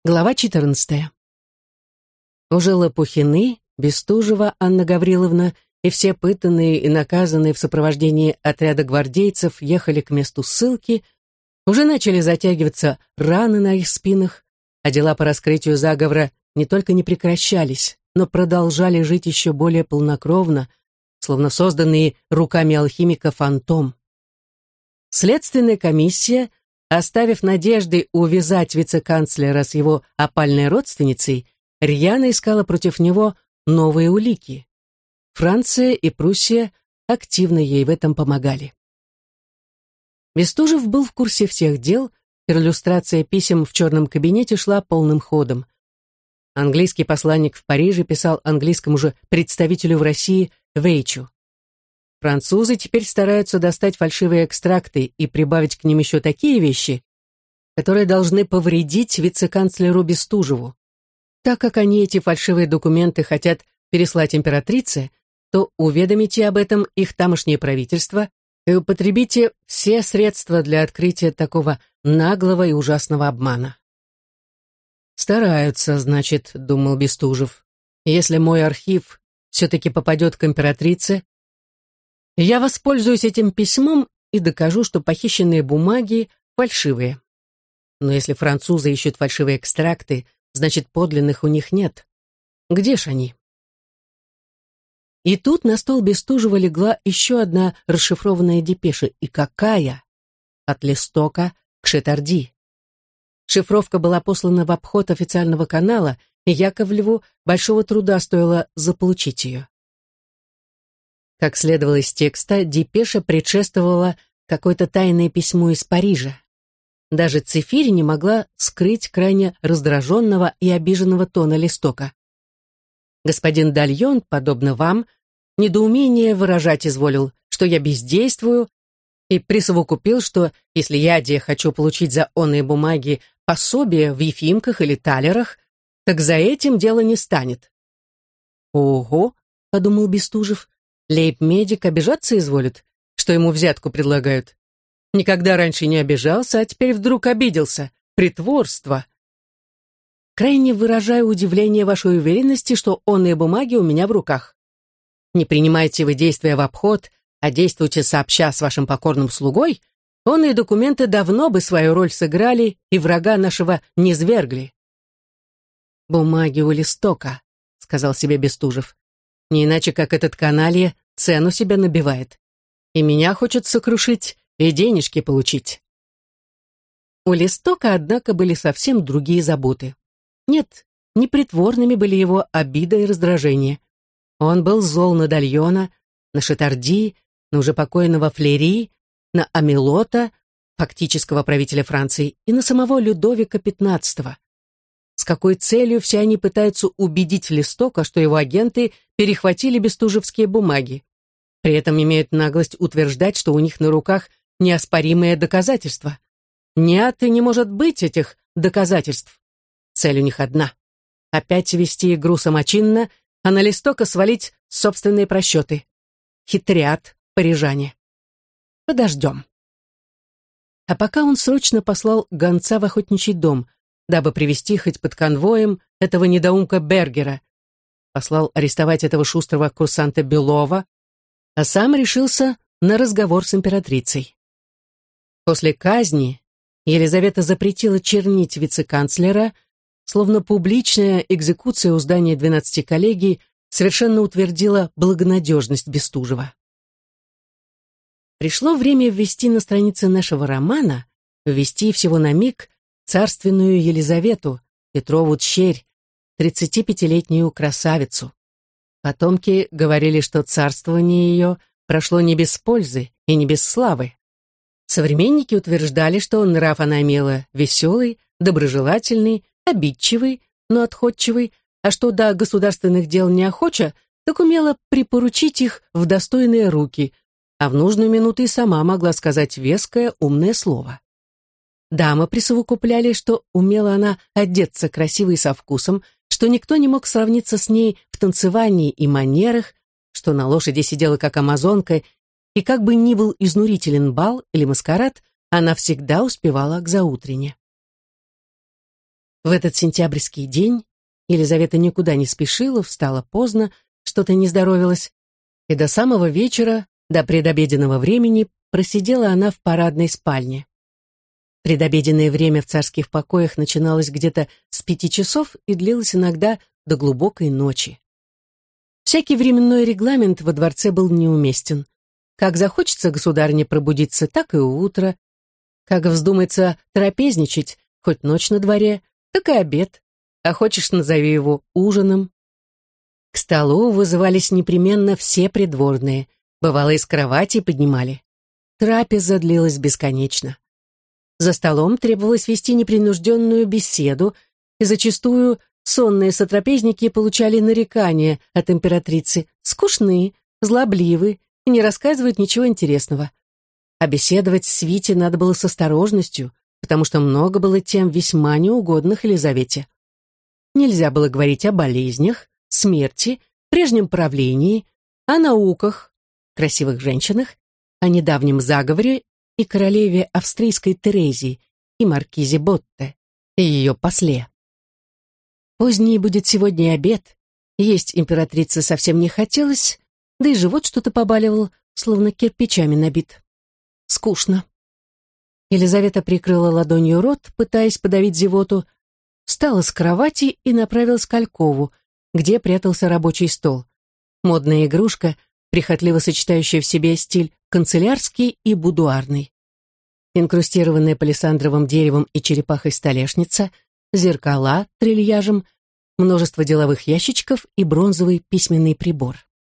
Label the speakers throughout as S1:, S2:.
S1: Глава 14. Уже Лопухины, Бестужева Анна Гавриловна и все пытанные и наказанные в сопровождении отряда гвардейцев ехали к месту ссылки, уже начали затягиваться раны на их спинах, а дела по раскрытию заговора не только не прекращались, но продолжали жить еще более полнокровно, словно созданные руками алхимика фантом. Следственная комиссия, оставив надежды увязать вице-канцлера с его опальной родственницей, рьяно искала против него новые улики. Франция и Пруссия активно ей в этом помогали. Бестужев был в курсе всех дел, перлюстрация писем в черном кабинете шла полным ходом. Английский посланник в Париже писал английскому же представителю в России Вейчу. Французы теперь стараются достать фальшивые экстракты и прибавить к ним еще такие вещи, которые должны повредить вице-канцлеру Бестужеву. Так как они эти фальшивые документы хотят переслать императрице, то уведомите об этом их тамошнее правительство и употребите все средства для открытия такого наглого и ужасного обмана. «Стараются, значит», — думал Бестужев. «Если мой архив все-таки попадет к императрице, я воспользуюсь этим письмом и докажу, что похищенные бумаги фальшивые. Но если французы ищут фальшивые экстракты, значит, подлинных у них нет. Где ж они?» И тут на стол Бестужева легла еще одна расшифрованная депеша. И какая! От Листока к Шетарди. Шифровка была послана в обход официального канала, и Яковлеву большого труда стоило заполучить ее. Как следовало из текста, депеша предшествовала какое-то тайное письмо из Парижа. Даже Цифирь не могла скрыть крайне раздраженного и обиженного тона Листока. Господин Дальон, подобно вам, недоумение выражать изволил, что я бездействую, и присовокупил, что если я де хочу получить за оные бумаги пособие в Ефимках или талерах, так за этим дело не станет. «Ого», — подумал Бестужев, — «лейб-медик обижаться изволит, что ему взятку предлагают. Никогда раньше не обижался, а теперь вдруг обиделся. Притворство. Крайне выражаю удивление вашей уверенности, что онные бумаги у меня в руках. Не принимайте вы действия в обход, а действуйте сообща с вашим покорным слугой, онные документы давно бы свою роль сыграли и врага нашего низвергли». «Бумаги у Листока», — сказал себе Бестужев. «Не иначе, как этот каналья цену себе набивает. И меня хочет сокрушить, и денежки получить». У Листока, однако, были совсем другие заботы. Нет, не притворными были его обида и раздражение. Он был зол на Дальона, на Шетарди, на уже покойного Флери, на Амилота, фактического правителя Франции, и на самого Людовика XV. С какой целью все они пытаются убедить Листока, что его агенты перехватили бестужевские бумаги. При этом имеют наглость утверждать, что у них на руках неоспоримые доказательства. Нет и не может быть этих доказательств. Цель у них одна — опять вести игру самочинно, а на Листока свалить собственные просчеты. Хитрят парижане. Подождем. А пока он срочно послал гонца в охотничий дом, дабы привести хоть под конвоем этого недоумка Бергера, послал арестовать этого шустрого курсанта Белова, а сам решился на разговор с императрицей. После казни Елизавета запретила чернить вице-канцлера, словно публичная экзекуция у здания 12 коллегий совершенно утвердила благонадежность Бестужева. Пришло время ввести на странице нашего романа, ввести всего на миг царственную Елизавету, Петрову дщерь, 35-летнюю красавицу. Потомки говорили, что царствование ее прошло не без пользы и не без славы. Современники утверждали, что нрав она имела веселый, доброжелательный, обидчивый, но отходчивый, а что до государственных дел неохоча, так умела припоручить их в достойные руки, а в нужную минуту и сама могла сказать веское, умное слово. Дамы присовокупляли, что умела она одеться красиво и со вкусом, что никто не мог сравниться с ней в танцевании и манерах, что на лошади сидела как амазонка, и как бы ни был изнурителен бал или маскарад, она всегда успевала к заутрене. В этот сентябрьский день Елизавета никуда не спешила, встала поздно, что-то не здоровилось, и до самого вечера, до предобеденного времени, просидела она в парадной спальне. Предобеденное время в царских покоях начиналось где-то с 5 часов и длилось иногда до глубокой ночи. Всякий временной регламент во дворце был неуместен. Как захочется государыне пробудиться, так и утро. Как вздумается трапезничать, хоть ночь на дворе, так и обед. А хочешь, назови его ужином. К столу вызывались непременно все придворные. Бывало, из кровати поднимали. Трапеза длилась бесконечно. За столом требовалось вести непринужденную беседу, и зачастую сонные сотрапезники получали нарекания от императрицы, скучны, злобливы и не рассказывают ничего интересного. А беседовать с свите надо было с осторожностью, потому что много было тем весьма неугодных Елизавете. Нельзя было говорить о болезнях, смерти, прежнем правлении, о науках, красивых женщинах, о недавнем заговоре и королеве австрийской Терезии, и маркизе Ботте, и ее после. Поздний будет сегодня обед, есть императрице совсем не хотелось, да и живот что-то побаливал, словно кирпичами набит. Скучно. Елизавета прикрыла ладонью рот, пытаясь подавить зевоту, встала с кровати и направилась к алькову, где прятался рабочий стол. Модная игрушка, прихотливо сочетающая в себе стиль канцелярский и будуарный. Инкрустированная палисандровым деревом и черепахой столешница, зеркала трильяжем, множество деловых ящичков и бронзовый письменный прибор.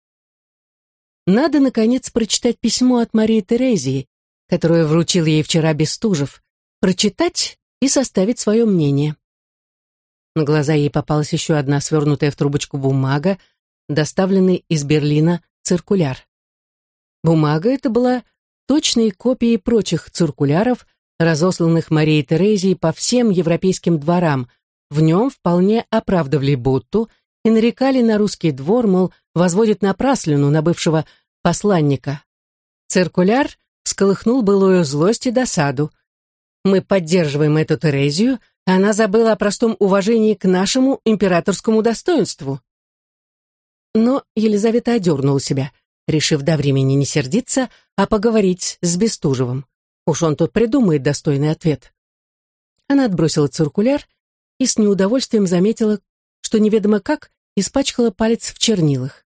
S1: Надо, наконец, прочитать письмо от Марии Терезии, которое вручил ей вчера Бестужев, прочитать и составить свое мнение. На глаза ей попалась еще одна свернутая в трубочку бумага, доставленный из Берлина циркуляр. Бумага эта была точной копией прочих циркуляров, разосланных Марией Терезией по всем европейским дворам. В нем вполне оправдывали Ботту и нарекали на русский двор, мол, возводит напраслину на бывшего посланника. Циркуляр всколыхнул былую злость и досаду. Мы поддерживаем эту Терезию, а она забыла о простом уважении к нашему императорскому достоинству. Но Елизавета одернула себя, решив до времени не сердиться, а поговорить с Бестужевым. Уж он тут придумает достойный ответ. Она отбросила циркуляр и с неудовольствием заметила, что неведомо как испачкала палец в чернилах.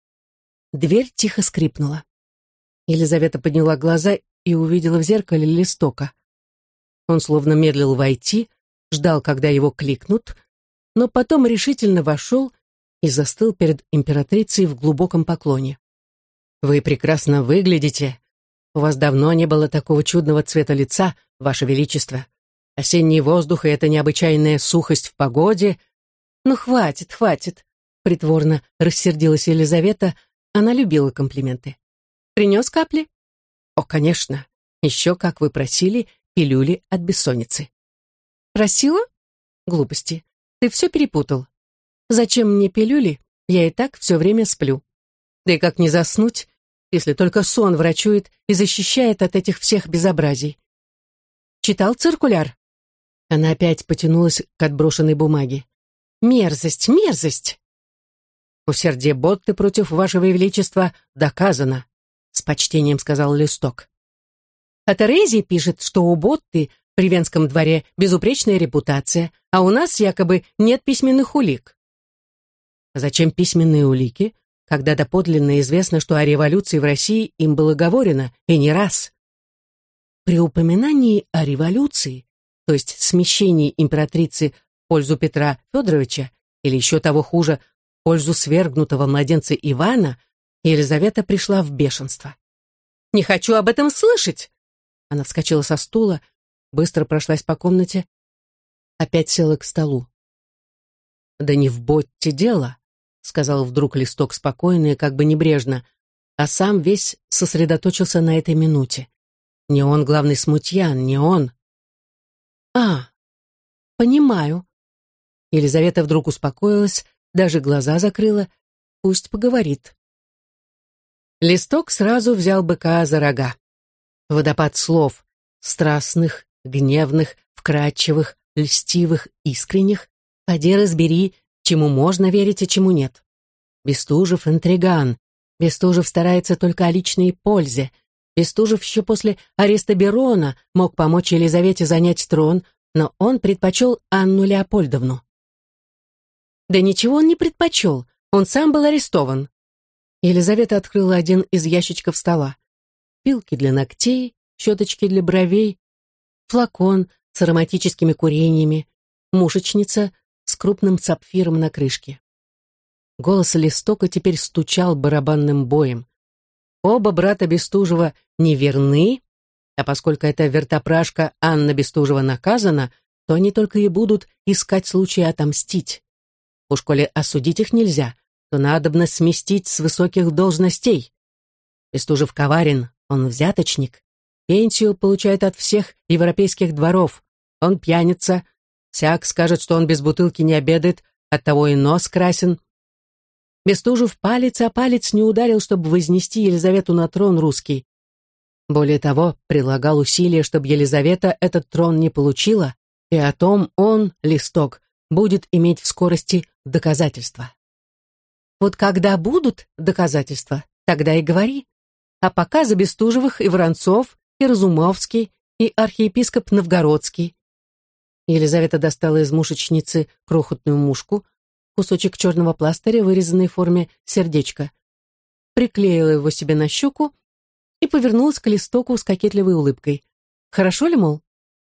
S1: Дверь тихо скрипнула. Елизавета подняла глаза и увидела в зеркале Листока. Он словно медлил войти, ждал, когда его кликнут, но потом решительно вошел и застыл перед императрицей в глубоком поклоне. «Вы прекрасно выглядите. У вас давно не было такого чудного цвета лица, Ваше Величество. Осенний воздух и эта необычайная сухость в погоде...» «Ну, хватит, хватит», — притворно рассердилась Елизавета. Она любила комплименты. «Принес капли?» «О, конечно. Еще, как вы просили, пилюли от бессонницы». «Просила? Глупости. Ты все перепутал. Зачем мне пилюли? Я и так все время сплю. Да и как не заснуть, если только сон врачует и защищает от этих всех безобразий. Читал циркуляр?» Она опять потянулась к отброшенной бумаге. «Мерзость, мерзость!» «Усердие Ботты против Вашего Величества доказано», — с почтением сказал Листок. «А Терезия пишет, что у Ботты при Венском дворе безупречная репутация, а у нас якобы нет письменных улик». «Зачем письменные улики, когда доподлинно известно, что о революции в России им было говорено, и не раз?» При упоминании о революции, то есть смещении императрицы в пользу Петра Федоровича, или еще того хуже, в пользу свергнутого младенца Ивана, Елизавета пришла в бешенство. «Не хочу об этом слышать!» Она вскочила со стула, быстро прошлась по комнате, опять села к столу. «Да не в Ботте дело», — сказал вдруг Листок спокойно и как бы небрежно, а сам весь сосредоточился на этой минуте. Не он главный смутьян, не он. «А, понимаю». Елизавета вдруг успокоилась, даже глаза закрыла. Пусть поговорит. Листок сразу взял быка за рога. Водопад слов, страстных, гневных, вкрадчивых, льстивых, искренних, поди разбери, чему можно верить, а чему нет. Бестужев — интриган. Бестужев старается только о личной пользе. Бестужев еще после ареста Берона мог помочь Елизавете занять трон, но он предпочел Анну Леопольдовну. Да ничего он не предпочел, он сам был арестован. Елизавета открыла один из ящичков стола. Пилки для ногтей, щеточки для бровей, флакон с ароматическими курениями, мушечница с крупным сапфиром на крышке. Голос Листока теперь стучал барабанным боем. Оба брата Бестужева не верны, а поскольку эта вертопрашка Анна Бестужева наказана, то они только и будут искать случая отомстить. Уж коли осудить их нельзя, то надобно сместить с высоких должностей. Бестужев коварен, он взяточник, пенсию получает от всех европейских дворов, он пьяница, всяк скажет, что он без бутылки не обедает, оттого и нос красен. Бестужев палец о палец не ударил, чтобы вознести Елизавету на трон русский. Более того, прилагал усилия, чтобы Елизавета этот трон не получила, и о том он, Листок, будет иметь в скорости доказательства. Вот когда будут доказательства, тогда и говори. А пока за Бестужевых и Воронцов, и Разумовский, и архиепископ Новгородский. Елизавета достала из мушечницы крохотную мушку, кусочек черного пластыря, вырезанный в форме сердечка, приклеила его себе на щеку и повернулась к Листоку с кокетливой улыбкой. «Хорошо ли, мол?»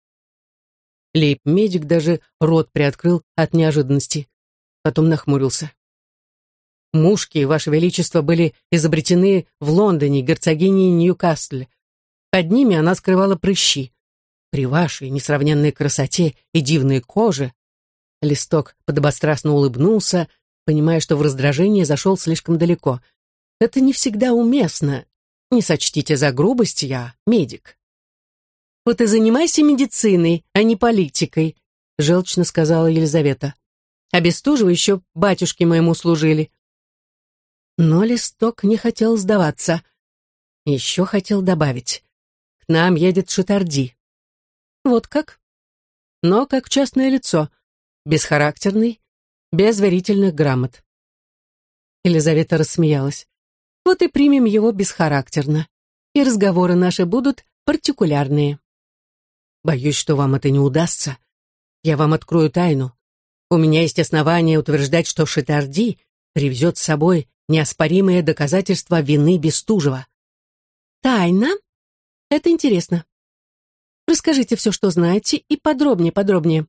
S1: Лейб-медик даже рот приоткрыл от неожиданности, потом нахмурился. «Мушки, Ваше Величество, были изобретены в Лондоне герцогиней Ньюкасль. Под ними она скрывала прыщи. При вашей несравненной красоте и дивной коже...» Листок подобострастно улыбнулся, понимая, что в раздражении зашел слишком далеко. «Это не всегда уместно. Не сочтите за грубость, я медик». «Вот и занимайся медициной, а не политикой», — желчно сказала Елизавета. «А Бестужева еще батюшке моему служили». Но Листок не хотел сдаваться. Еще хотел добавить. «К нам едет Шитарди». «Вот как?» «Но как частное лицо, бесхарактерный, без верительных грамот». Елизавета рассмеялась. «Вот и примем его бесхарактерно, и разговоры наши будут партикулярные». «Боюсь, что вам это не удастся. Я вам открою тайну. У меня есть основания утверждать, что Шитарди привезет с собой неоспоримые доказательства вины Бестужева». «Тайна? Это интересно. Расскажите все, что знаете, и подробнее.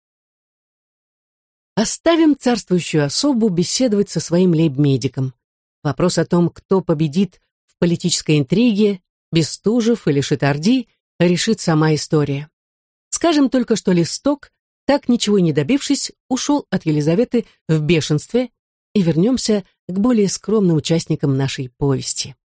S1: Оставим царствующую особу беседовать со своим лейб-медиком. Вопрос о том, кто победит в политической интриге, Бестужев или Шитарди, решит сама история. Скажем только, что Листок, так ничего и не добившись, ушел от Елизаветы в бешенстве, и вернемся к более скромным участникам нашей повести.